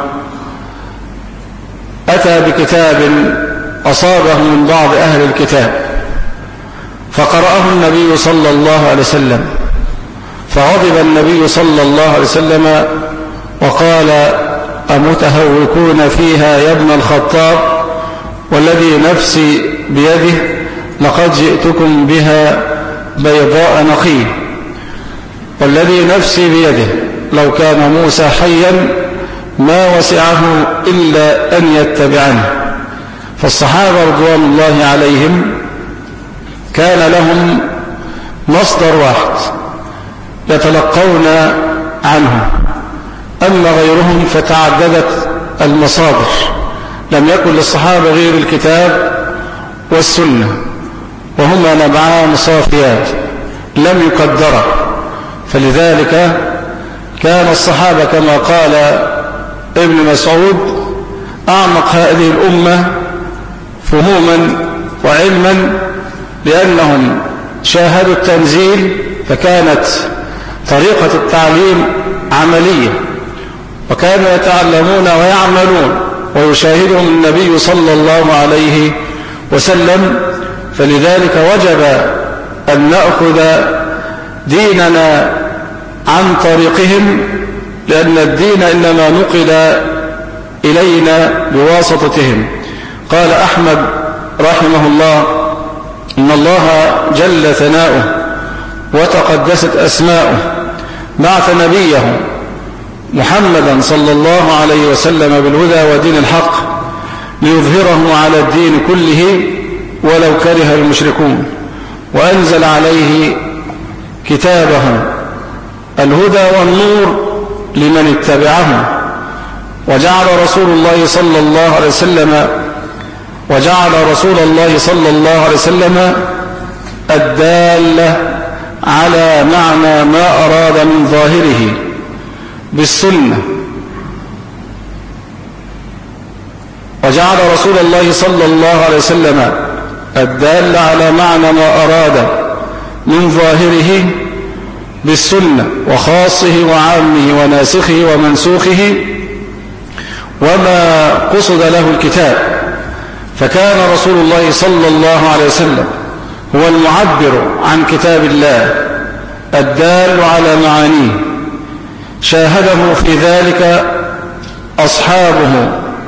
أتى بكتاب أصابه من بعض أهل الكتاب فقرأه النبي صلى الله عليه وسلم فغضب النبي صلى الله عليه وسلم وقال أمتهوكون فيها يا ابن الخطاب والذي نفسي بيده لقد جئتكم بها بيضاء نقي والذي نفسي بيده لو كان موسى حيا ما وسعه إلا أن يتبعني. فالصحابة رضوان الله عليهم كان لهم مصدر واحد يتلقون عنه، أما غيرهم فتعددت المصادر، لم يكن للصحابة غير الكتاب والسنة وهما نبعان صافيات لم يقدرا. فلذلك كان الصحابة كما قال ابن مسعود أعمق هذه الأمة فهوما وعلما، لأنهم شاهدوا التنزيل فكانت طريقة التعليم عملية، وكانوا يتعلمون ويعملون ويشاهدهم النبي صلى الله عليه وسلم. فلذلك وجب أن نأخذ ديننا عن طريقهم، لأن الدين إنما نقل إلينا بواسطتهم. قال أحمد رحمه الله: إن الله جل ثناؤه وتقدست أسماؤه بعث نبيه محمدا صلى الله عليه وسلم بالهدى ودين الحق ليظهره على الدين كله ولو كره المشركون، وأنزل عليه كتابه الهدى والنور لمن اتبعه، وجعل رسول الله صلى الله عليه وسلم وجعل رسول الله صلى الله عليه وسلم الدالة على معنى ما أراد من ظاهره بالسنة، وجعل رسول الله صلى الله عليه وسلم الدالة على معنى ما أراد من ظاهره بالسنة، وخاصه وعامه وناسخه ومنسوخه وما قصد له الكتاب. فكان رسول الله صلى الله عليه وسلم هو المعبر عن كتاب الله الدال على معانيه، شاهده في ذلك أصحابه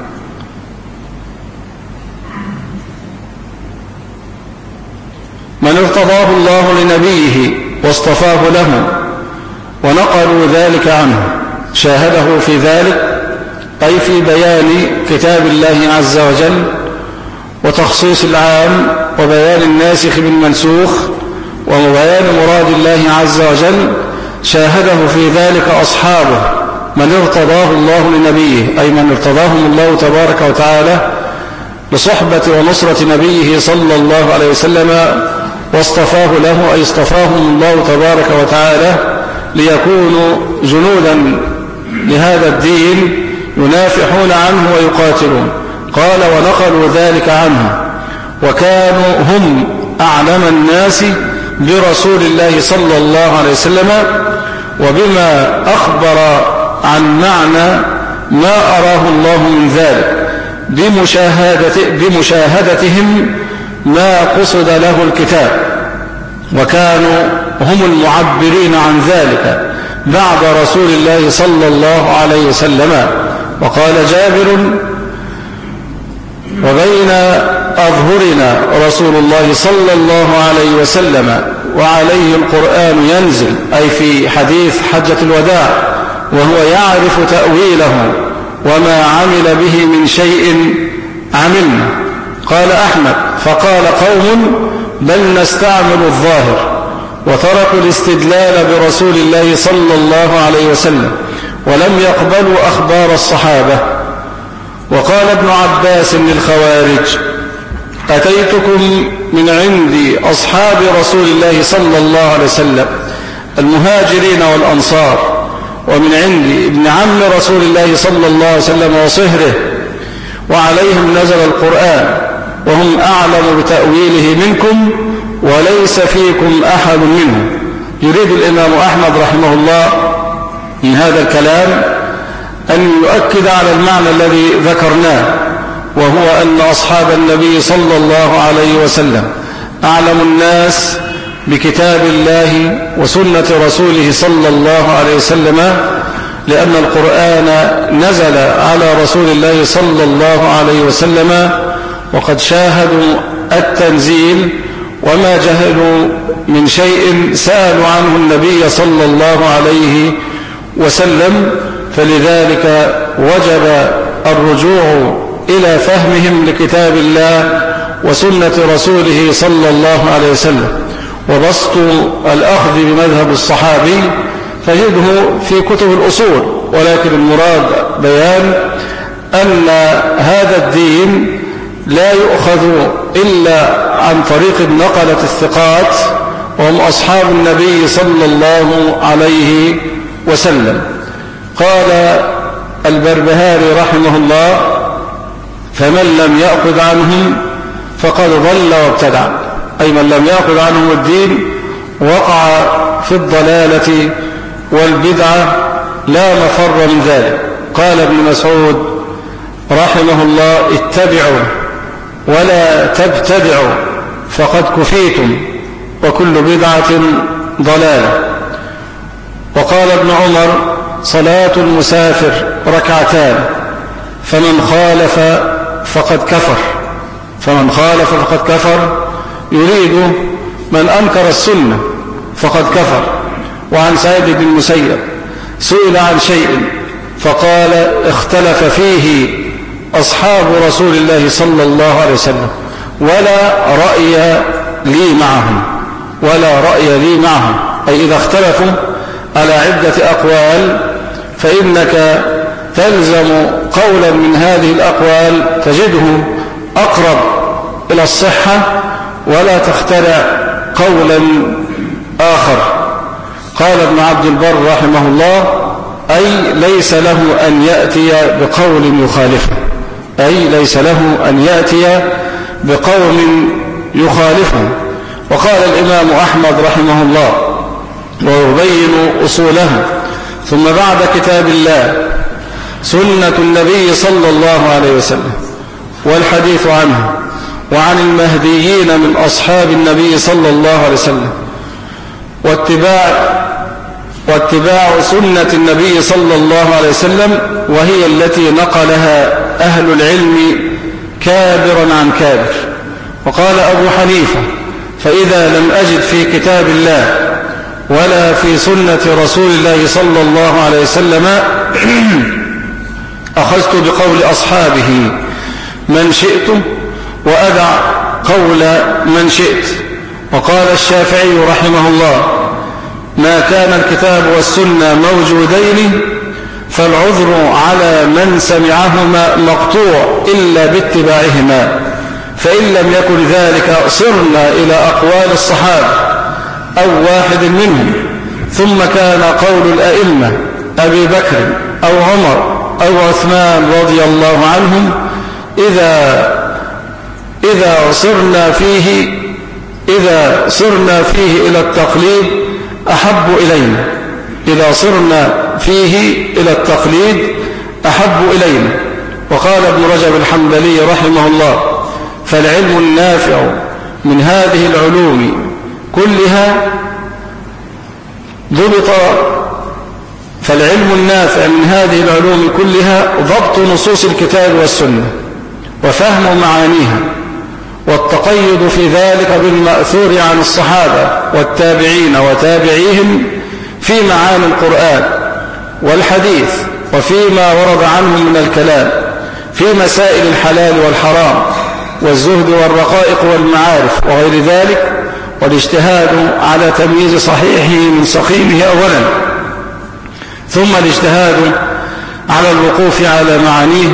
من ارتضاه الله لنبيه واصطفاه له ونقلوا ذلك عنه، شاهده في ذلك أي في بيان كتاب الله عز وجل وتخصيص العام وبيان الناسخ بالمنسوخ وبيان مراد الله عز وجل، شاهده في ذلك أصحابه من ارتضاه الله لنبيه، أي من ارتضاهم الله تبارك وتعالى لصحبة ونصرة نبيه صلى الله عليه وسلم واصطفاه له، أي اصطفاهم الله تبارك وتعالى ليكونوا جنودا لهذا الدين ينافحون عنه ويقاتلون. قال: ونقلوا ذلك عنه، وكانوا هم أعلم الناس برسول الله صلى الله عليه وسلم وبما أخبر عن معنى ما أراه الله من ذلك بمشاهدة بمشاهدتهم ما قصد له الكتاب، وكانوا هم المعبرين عن ذلك بعد رسول الله صلى الله عليه وسلم. وقال جابر: وبين أظهرنا رسول الله صلى الله عليه وسلم وعليه القرآن ينزل، أي في حديث حجة الوداع، وهو يعرف تأويله وما عمل به من شيء عملنا. قال أحمد: فقال قوم: بل نستعمل الظاهر، وتركوا الاستدلال برسول الله صلى الله عليه وسلم ولم يقبلوا أخبار الصحابة. وقال ابن عباس للخوارج: أتيتكم من عند أصحاب رسول الله صلى الله عليه وسلم المهاجرين والأنصار، ومن عند ابن عم رسول الله صلى الله عليه وسلم وصهره، وعليهم نزل القرآن، وهم أعلم بتأويله منكم وليس فيكم أحد منهم. يريد الإمام أحمد رحمه الله من هذا الكلام أن يؤكد على المعنى الذي ذكرناه، وهو أن أصحاب النبي صلى الله عليه وسلم أعلم الناس بكتاب الله وسنة رسوله صلى الله عليه وسلم، لأن القرآن نزل على رسول الله صلى الله عليه وسلم، وقد شاهدوا التنزيل وما جهلوا من شيء سألوا عنه النبي صلى الله عليه وسلم. فلذلك وجب الرجوع إلى فهمهم لكتاب الله وسنة رسوله صلى الله عليه وسلم. وبسط الأخذ بمذهب الصحابي تجده في كتب الأصول، ولكن المراد بيان أن هذا الدين لا يؤخذ إلا عن طريق النقلة الثقات، وهم أصحاب النبي صلى الله عليه وسلم. قال البربهاري رحمه الله: فمن لم يأخذ عنهم فقد ضل وابتدع، أي من لم يأخذ عنهم الدين وقع في الضلالة والبدعة لا مفر من ذلك. قال ابن مسعود رحمه الله: اتبعوا ولا تبتدعوا فقد كفيتم وكل بدعة ضلالة. وقال ابن عمر: صلاة المسافر ركعتان فمن خالف فقد كفر. فمن خالف فقد كفر يريد من أنكر السنة فقد كفر. وعن سعيد بن المسيب سئل عن شيء فقال: اختلف فيه أصحاب رسول الله صلى الله عليه وسلم ولا رأي لي معهم ولا رأي لي معهم أي إذا اختلفوا على عدة أقوال فإنك تلزم قولا من هذه الأقوال تجده أقرب إلى الصحة ولا تخترع قولا آخر. قال ابن عبد البر رحمه الله: أي ليس له أن يأتي بقول يخالفه أي ليس له أن يأتي بقول يخالفه. وقال الإمام أحمد رحمه الله ويبين أصوله: ثم بعد كتاب الله سنة النبي صلى الله عليه وسلم والحديث عنه وعن المهديين من أصحاب النبي صلى الله عليه وسلم واتباع واتباع سنة النبي صلى الله عليه وسلم، وهي التي نقلها أهل العلم كابرا عن كابر. وقال أبو حنيفة: فإذا لم أجد في كتاب الله ولا في سنة رسول الله صلى الله عليه وسلم أخذت بقول أصحابه من شئت وأدع قول من شئت. وقال الشافعي رحمه الله: ما كان الكتاب والسنة موجودين فالعذر على من سمعهما مقطوع إلا باتباعهما، فإن لم يكن ذلك صرنا إلى أقوال الصحابة أو واحد منهم، ثم كان قول الأئمة أبي بكر أو عمر أو عثمان رضي الله عنهم إذا إذا صرنا فيه إذا صرنا فيه إلى التقليد أحب إلينا إذا صرنا فيه إلى التقليد أحب إلينا. وقال ابن رجب الحنبلي رحمه الله: فالعلم النافع من هذه العلوم كلها ضبط فالعلم النافع من هذه العلوم كلها ضبط نصوص الكتاب والسنة وفهم معانيها، والتقيد في ذلك بالمأثور عن الصحابة والتابعين وتابعيهم في معاني القرآن والحديث، وفيما ورد عنهم من الكلام في مسائل الحلال والحرام والزهد والرقائق والمعارف وغير ذلك، والاجتهاد على تمييز صحيحه من سقيمه أولا، ثم الاجتهاد على الوقوف على معانيه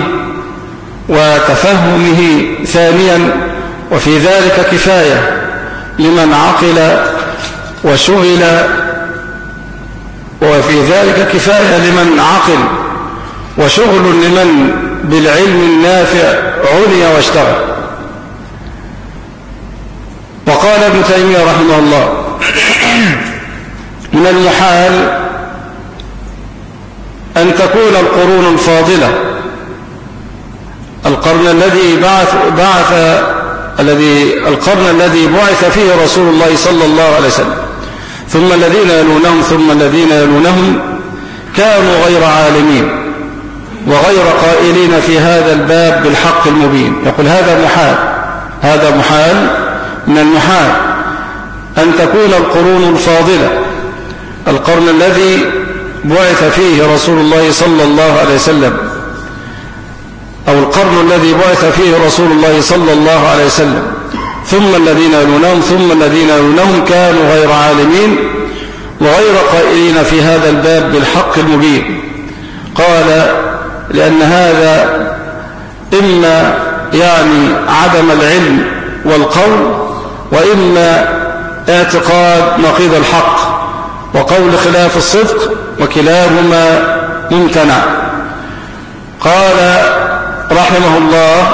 وتفهمه ثانيا. وفي ذلك كفاية لمن عقل وشغل وفي ذلك كفاية لمن عقل وشغل لمن بالعلم النافع عني واشتغل. وقال ابن تيمية رحمه الله: من المحال أن تكون القرون الفاضلة القرن الذي بعث, بعث الذي القرن الذي بعث فيه رسول الله صلى الله عليه وسلم ثم الذين يلونهم ثم الذين يلونهم كانوا غير عالمين وغير قائلين في هذا الباب بالحق المبين. يقول هذا محال هذا محال من المحال أن تكون القرون الفاضلة القرن الذي بعث فيه رسول الله صلى الله عليه وسلم أو القرن الذي بعث فيه رسول الله صلى الله عليه وسلم ثم الذين يلونهم ثم الذين يلونهم كانوا غير عالمين وغير قائلين في هذا الباب بالحق المبين. قال لأن هذا إما يعني عدم العلم والقول، وإما اعتقاد نقيض الحق وقول خلاف الصدق، وكلاهما ممتنع. قال رحمه الله: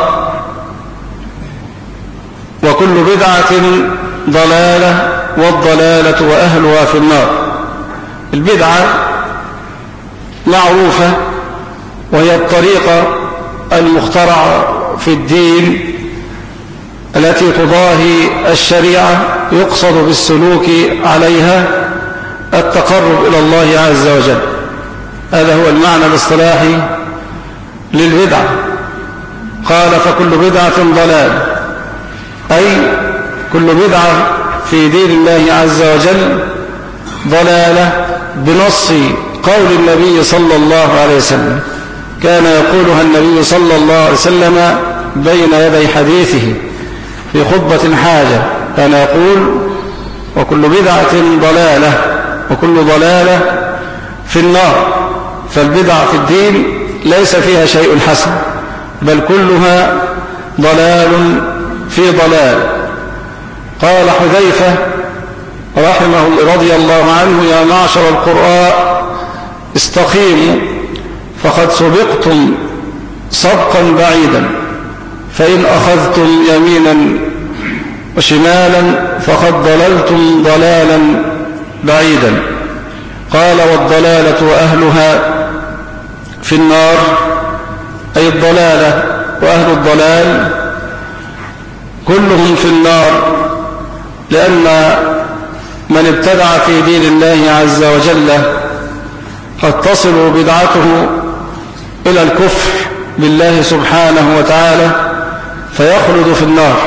وكل بدعة ضلالة والضلالة وأهلها في النار. البدعة معروفة، وهي الطريقة المخترعة في الدين التي تضاهي الشريعة، يقصد بالسلوك عليها التقرب إلى الله عز وجل. هذا هو المعنى الاصطلاحي للبدعة. قال: فكل بدعة ضلال، أي كل بدعة في دين الله عز وجل ضلالة بنص قول النبي صلى الله عليه وسلم. كان يقولها النبي صلى الله عليه وسلم بين يدي حديثه في خطبة حاجة، كان يقول: وكل بدعة ضلالة وكل ضلالة في النار. فالبدعة في الدين ليس فيها شيء حسن، بل كلها ضلال في ضلال. قال حذيفة رحمه رضي الله عنه: يا معشر القراء استقيموا فقد سبقتم سبقا بعيدا، فإن أخذتم يمينا وشمالا فقد ضللتم ضلالا بعيدا. قال: والضلالة وأهلها في النار، أي الضلالة وأهل الضلال كلهم في النار، لأن من ابتدع في دين الله عز وجل قد تصل بدعته إلى الكفر بالله سبحانه وتعالى فيخلد في النار،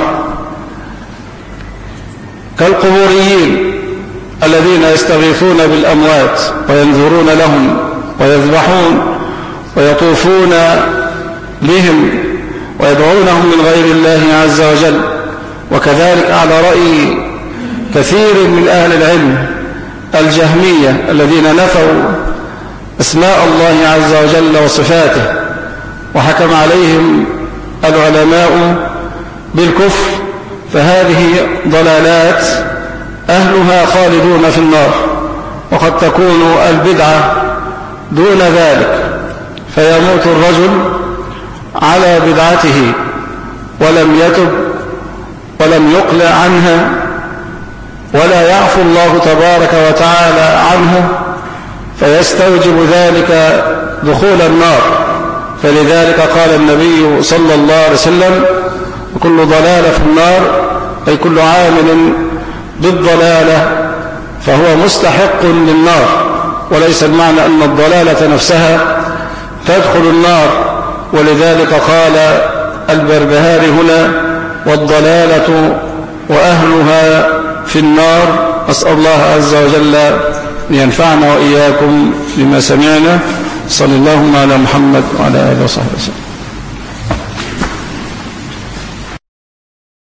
كالقبوريين الذين يستغيثون بالأموات وينذرون لهم ويذبحون ويطوفون بهم ويدعونهم من غير الله عز وجل. وكذلك على رأي كثير من أهل العلم الجهمية الذين نفوا أسماء الله عز وجل وصفاته، وحكم عليهم العلماء بالكفر، فهذه ضلالات أهلها خالدون في النار. وقد تكون البدعة دون ذلك، فيموت الرجل على بدعته ولم يتب ولم يقلع عنها، ولا يعفو الله تبارك وتعالى عنه، فيستوجب ذلك دخول النار. فلذلك قال النبي صلى الله عليه وسلم: وكل ضلالة في النار، أي كل عامل بالضلالة فهو مستحق للنار، وليس المعنى أن الضلالة نفسها تدخل النار. ولذلك قال البربهاري هنا: والضلالة وأهلها في النار. أسأل الله عز وجل أن ينفعنا وإياكم بما سمعنا. صلى الله على محمد وعلى آله وصحبه وسلم.